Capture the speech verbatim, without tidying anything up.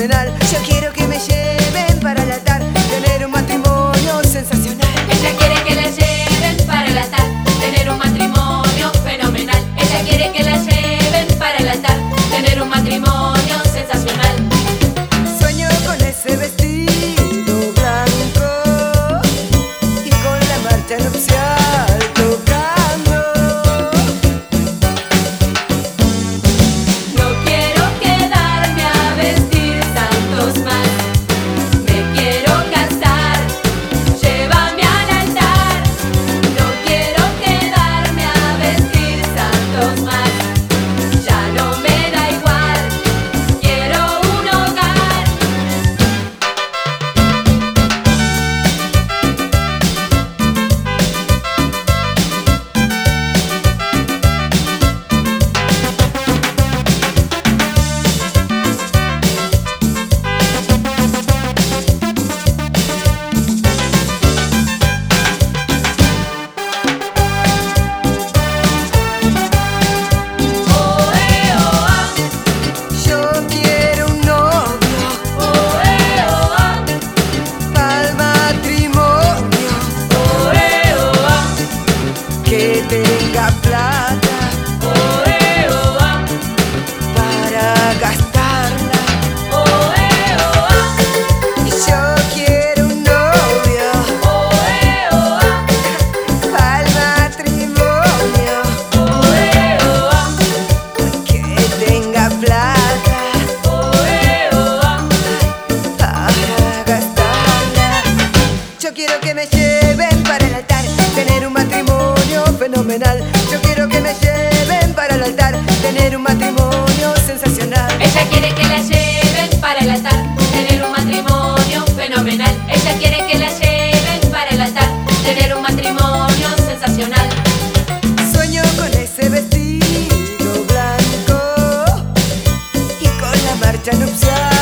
fenomenal. Yo quiero que me lleven para el altar, tener un matrimonio sensacional. Ella quiere que la lleven para el altar, tener un matrimonio fenomenal. Ella quiere que la lleven para el altar, tener un matrimonio sensacional. Sueño con ese vestido blanco y con la marcha nupcial tocando. No quiero quedarme a vestir santos más, me quiero casar, llévame al altar. No quiero quedarme a vestir santos más, ya no me da igual, quiero un hogar. Yo quiero un novio pa'l matrimonio, que tenga plata para gastarla. Yo quiero un novio pa'l matrimonio, que tenga plata para gastarla. Yo quiero que me lleven para el altar, tener un matrimonio fenomenal. Yo quiero que me lleven para el altar, tener un matrimonio sensacional. Ella quiere que la lleven para el altar, tener un matrimonio fenomenal. Ella quiere que la lleven para el altar, tener un matrimonio sensacional. Sueño con ese vestido blanco y con la marcha nupcial.